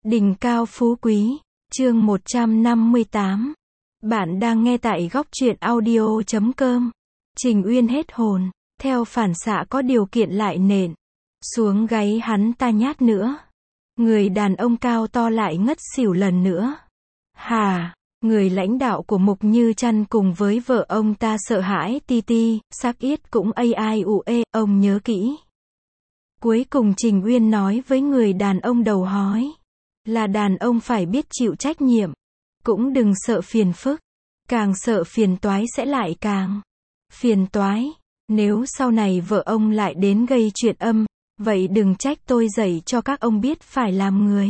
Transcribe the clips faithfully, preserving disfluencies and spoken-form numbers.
Đỉnh cao phú quý, chương một trăm năm mươi tám. Bạn đang nghe tại góc truyện audio chấm com. Trình Uyên hết hồn, theo phản xạ có điều kiện lại nện xuống gáy hắn ta nhát nữa. Người đàn ông cao to lại ngất xỉu lần nữa. Hà, người lãnh đạo của Mục Như Trăn cùng với vợ ông ta sợ hãi ti ti, xác yết cũng a i u e, ông nhớ kỹ. Cuối cùng Trình Uyên nói với người đàn ông đầu hói. Là đàn ông phải biết chịu trách nhiệm. Cũng đừng sợ phiền phức. Càng sợ phiền toái sẽ lại càng phiền toái. Nếu sau này vợ ông lại đến gây chuyện âm, vậy đừng trách tôi dạy cho các ông biết phải làm người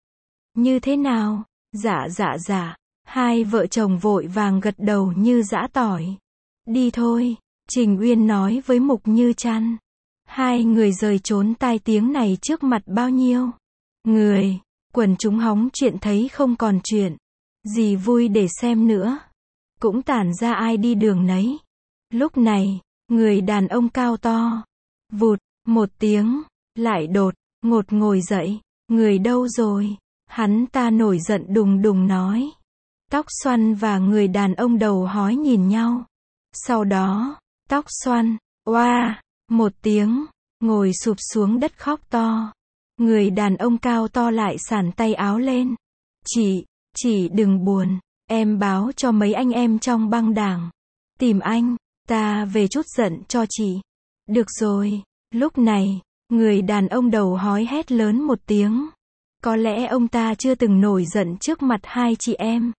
như thế nào. Dạ dạ dạ. Hai vợ chồng vội vàng gật đầu như giã tỏi. Đi thôi, Trình Uyên nói với Mục Như Trăn. Hai người rời trốn tai tiếng này trước mặt bao nhiêu người. Quần chúng hóng chuyện thấy không còn chuyện gì vui để xem nữa. Cũng tản ra ai đi đường nấy. Lúc này, người đàn ông cao to, vụt, một tiếng, lại đột, ngột ngồi dậy. Người đâu rồi? Hắn ta nổi giận đùng đùng nói. Tóc xoăn và người đàn ông đầu hói nhìn nhau. Sau đó, tóc xoăn, oa, một tiếng, ngồi sụp xuống đất khóc to. Người đàn ông cao to lại xản tay áo lên. Chị, chị đừng buồn, em báo cho mấy anh em trong băng đảng tìm anh, ta về chút giận cho chị. Được rồi. Lúc này, người đàn ông đầu hói hét lớn một tiếng. Có lẽ ông ta chưa từng nổi giận trước mặt hai chị em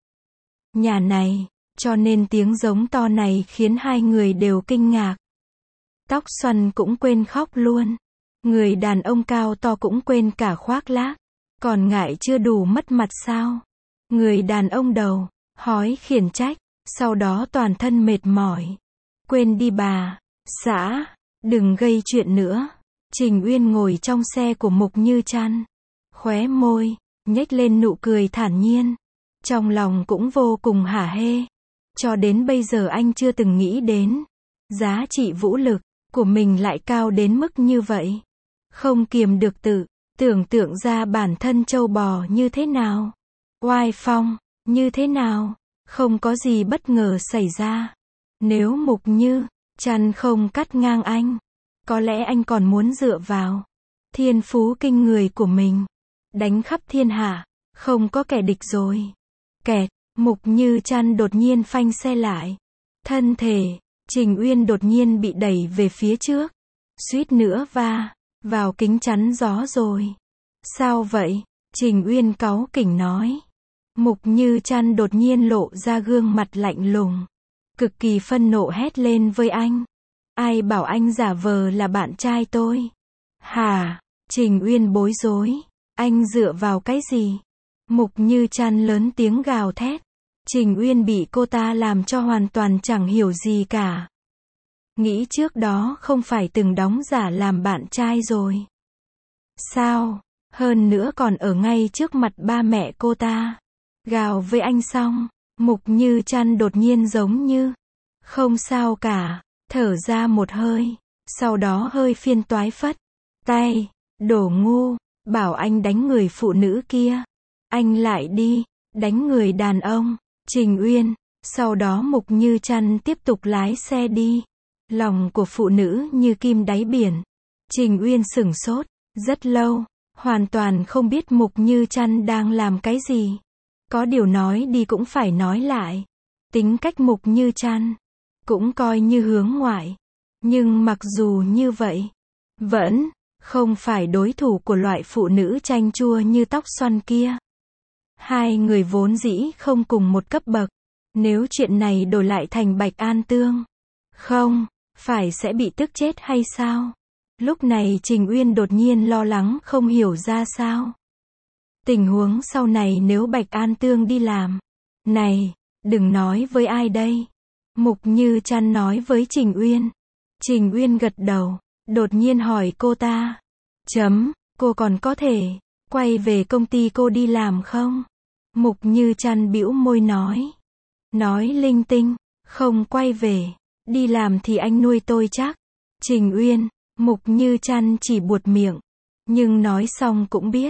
nhà này, cho nên tiếng giống to này khiến hai người đều kinh ngạc. Tóc xoăn cũng quên khóc luôn. Người đàn ông cao to cũng quên cả khoác lác. Còn ngại chưa đủ mất mặt sao? Người đàn ông đầu hói khiển trách, sau đó toàn thân mệt mỏi. Quên đi bà xã, đừng gây chuyện nữa. Trình Uyên ngồi trong xe của Mục Như Trăn, khóe môi nhếch lên nụ cười thản nhiên, trong lòng cũng vô cùng hả hê. Cho đến bây giờ anh chưa từng nghĩ đến giá trị vũ lực của mình lại cao đến mức như vậy. Không kiềm được tự tưởng tượng ra bản thân trâu bò như thế nào, oai phong như thế nào. Không có gì bất ngờ xảy ra. Nếu Mục Như Trăn không cắt ngang anh, có lẽ anh còn muốn dựa vào thiên phú kinh người của mình đánh khắp thiên hạ, không có kẻ địch rồi. Kẹt, Mục Như Trăn đột nhiên phanh xe lại. Thân thể Trình Uyên đột nhiên bị đẩy về phía trước, suýt nữa va vào kính chắn gió rồi. Sao vậy? Trình Uyên cáu kỉnh nói. Mục Như Trăn đột nhiên lộ ra gương mặt lạnh lùng, cực kỳ phân nộ hét lên với anh. Ai bảo anh giả vờ là bạn trai tôi? Hả? Trình Uyên bối rối. Anh dựa vào cái gì? Mục Như Trăn lớn tiếng gào thét. Trình Uyên bị cô ta làm cho hoàn toàn chẳng hiểu gì cả. Nghĩ trước đó không phải từng đóng giả làm bạn trai rồi sao? Hơn nữa còn ở ngay trước mặt ba mẹ cô ta. Gào với anh xong, Mục Như Trăn đột nhiên giống như không sao cả, thở ra một hơi, sau đó hơi phiên toái phất tay. Đồ ngu, bảo anh đánh người phụ nữ kia, anh lại đi đánh người đàn ông. Trình Uyên. Sau đó Mục Như Trăn tiếp tục lái xe đi. Lòng của phụ nữ như kim đáy biển. Trình Uyên sửng sốt rất lâu, hoàn toàn không biết Mục Như Trăn đang làm cái gì. Có điều nói đi cũng phải nói lại. Tính cách Mục Như Trăn cũng coi như hướng ngoại, nhưng mặc dù như vậy, vẫn không phải đối thủ của loại phụ nữ chanh chua như tóc xoăn kia. Hai người vốn dĩ không cùng một cấp bậc. Nếu chuyện này đổi lại thành Bạch An Tương, không phải sẽ bị tức chết hay sao? Lúc này Trình Uyên đột nhiên lo lắng không hiểu ra sao. Tình huống sau này nếu Bạch An Tương đi làm. Này, đừng nói với ai đây? Mục Như Trăn nói với Trình Uyên. Trình Uyên gật đầu, đột nhiên hỏi cô ta. Chấm, cô còn có thể quay về công ty cô đi làm không? Mục Như Trăn bĩu môi nói. Nói linh tinh, không quay về, đi làm thì anh nuôi tôi chắc. Trình Uyên. Mục Như Trăn chỉ buột miệng, nhưng nói xong cũng biết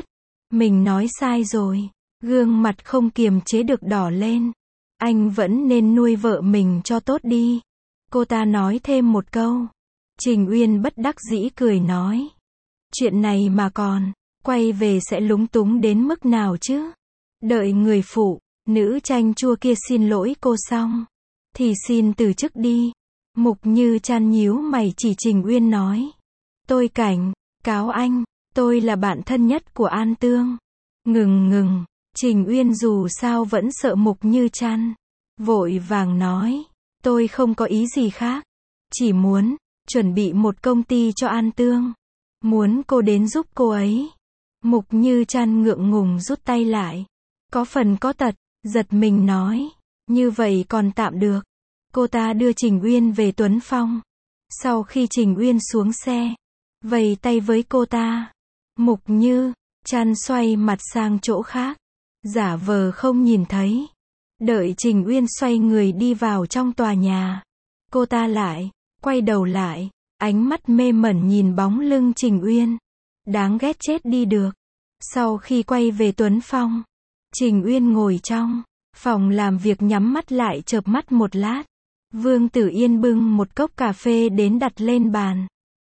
Mình nói sai rồi. Gương mặt không kiềm chế được đỏ lên. Anh vẫn nên nuôi vợ mình cho tốt đi. Cô ta nói thêm một câu. Trình Uyên bất đắc dĩ cười nói. Chuyện này mà còn, quay về sẽ lúng túng đến mức nào chứ? Đợi người phụ, nữ chanh chua kia xin lỗi cô xong, thì xin từ chức đi. Mục Như Trăn nhíu mày chỉ Trình Uyên nói. Tôi cảnh, cáo anh, tôi là bạn thân nhất của An Tương. Ngừng ngừng, Trình Uyên dù sao vẫn sợ Mục Như Trăn. Vội vàng nói. Tôi không có ý gì khác. Chỉ muốn, chuẩn bị một công ty cho An Tương. Muốn cô đến giúp cô ấy. Mục Như Trăn ngượng ngùng rút tay lại. Có phần có tật, giật mình nói. Như vậy còn tạm được. Cô ta đưa Trình Uyên về Tuấn Phong. Sau khi Trình Uyên xuống xe, vầy tay với cô ta. Mục Như Trăn xoay mặt sang chỗ khác, giả vờ không nhìn thấy. Đợi Trình Uyên xoay người đi vào trong tòa nhà, cô ta lại quay đầu lại, ánh mắt mê mẩn nhìn bóng lưng Trình Uyên. Đáng ghét chết đi được. Sau khi quay về Tuấn Phong, Trình Uyên ngồi trong phòng làm việc nhắm mắt lại chợp mắt một lát. Vương Tử Yên bưng một cốc cà phê đến đặt lên bàn.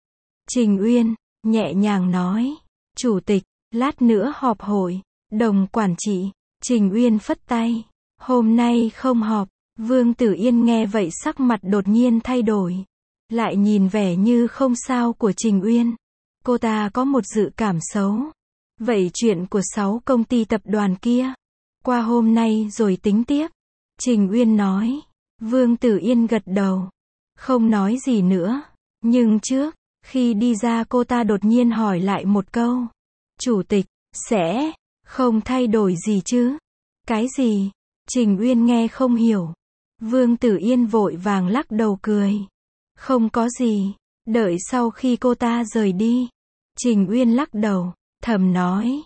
Trình Uyên nhẹ nhàng nói. Chủ tịch, lát nữa họp hội đồng quản trị. Trình Uyên phất tay. Hôm nay không họp. Vương Tử Yên nghe vậy sắc mặt đột nhiên thay đổi. Lại nhìn vẻ như không sao của Trình Uyên. Cô ta có một dự cảm xấu. Vậy chuyện của sáu công ty tập đoàn kia, qua hôm nay rồi tính tiếp. Trình Uyên nói. Vương Tử Yên gật đầu. Không nói gì nữa. Nhưng trước khi đi ra cô ta đột nhiên hỏi lại một câu. Chủ tịch, sẽ không thay đổi gì chứ? Cái gì? Trình Uyên nghe không hiểu. Vương Tử Yên vội vàng lắc đầu cười. Không có gì. Đợi sau khi cô ta rời đi, Trình Uyên lắc đầu, thầm nói.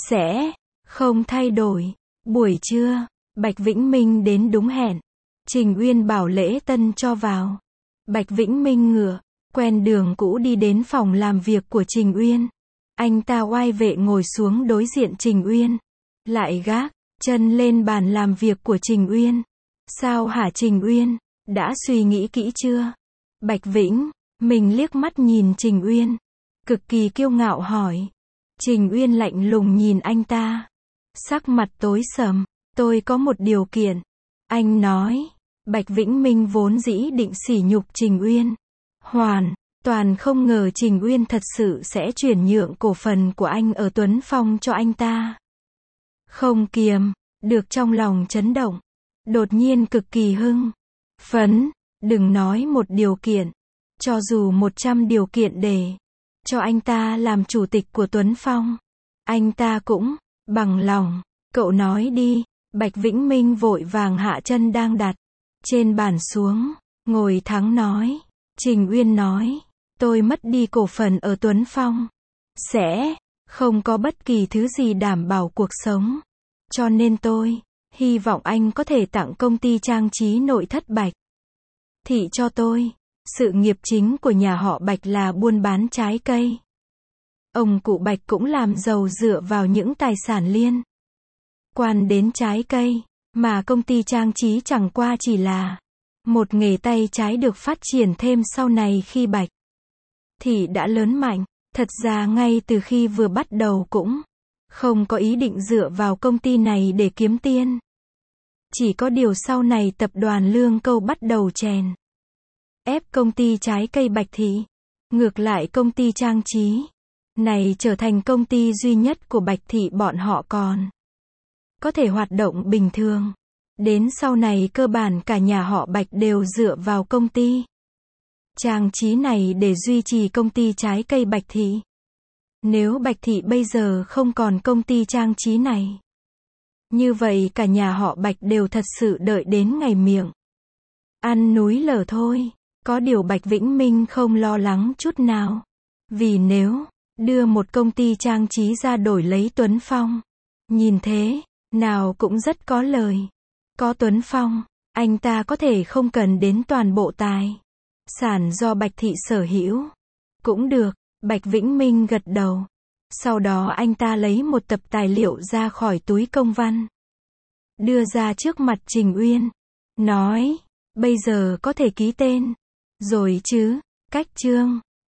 Sẽ không thay đổi. Buổi trưa, Bạch Vĩnh Minh đến đúng hẹn. Trình Uyên bảo Lễ Tân cho vào. Bạch Vĩnh Minh ngựa quen đường cũ đi đến phòng làm việc của Trình Uyên. Anh ta oai vệ ngồi xuống đối diện Trình Uyên. Lại gác chân lên bàn làm việc của Trình Uyên. Sao hả Trình Uyên? Đã suy nghĩ kỹ chưa? Bạch Vĩnh Minh liếc mắt nhìn Trình Uyên, cực kỳ kiêu ngạo hỏi. Trình Uyên lạnh lùng nhìn anh ta, sắc mặt tối sầm. Tôi có một điều kiện. Anh nói. Bạch Vĩnh Minh vốn dĩ định sỉ nhục Trình Uyên. Hoàn toàn không ngờ Trình Uyên thật sự sẽ chuyển nhượng cổ phần của anh ở Tuấn Phong cho anh ta. Không kiềm được trong lòng chấn động. Đột nhiên cực kỳ hưng phấn. Đừng nói một điều kiện. Cho dù một trăm điều kiện để cho anh ta làm chủ tịch của Tuấn Phong, anh ta cũng bằng lòng. Cậu nói đi. Bạch Vĩnh Minh vội vàng hạ chân đang đặt trên bàn xuống, ngồi thắng nói. Trình Uyên nói. Tôi mất đi cổ phần ở Tuấn Phong, sẽ không có bất kỳ thứ gì đảm bảo cuộc sống. Cho nên tôi hy vọng anh có thể tặng công ty trang trí nội thất Bạch Thị cho tôi. Sự nghiệp chính của nhà họ Bạch là buôn bán trái cây. Ông cụ Bạch cũng làm giàu dựa vào những tài sản liên quan đến trái cây, mà công ty trang trí chẳng qua chỉ là một nghề tay trái được phát triển thêm sau này khi Bạch Thị đã lớn mạnh. Thật ra ngay từ khi vừa bắt đầu cũng không có ý định dựa vào công ty này để kiếm tiền. Chỉ có điều sau này tập đoàn Lương Câu bắt đầu chèn ép công ty trái cây Bạch Thị. Ngược lại công ty trang trí này trở thành công ty duy nhất của Bạch Thị, bọn họ còn có thể hoạt động bình thường. Đến sau này cơ bản cả nhà họ Bạch đều dựa vào công ty trang trí này để duy trì công ty trái cây Bạch Thị. Nếu Bạch Thị bây giờ không còn công ty trang trí này, như vậy cả nhà họ Bạch đều thật sự đợi đến ngày miệng ăn núi lở thôi. Có điều Bạch Vĩnh Minh không lo lắng chút nào. Vì nếu đưa một công ty trang trí ra đổi lấy Tuấn Phong, nhìn thế nào cũng rất có lời. Có Tuấn Phong, anh ta có thể không cần đến toàn bộ tài sản do Bạch Thị sở hữu. Cũng được. Bạch Vĩnh Minh gật đầu. Sau đó anh ta lấy một tập tài liệu ra khỏi túi công văn. Đưa ra trước mặt Trình Uyên. Nói, bây giờ có thể ký tên. Rồi chứ, Cách Trương.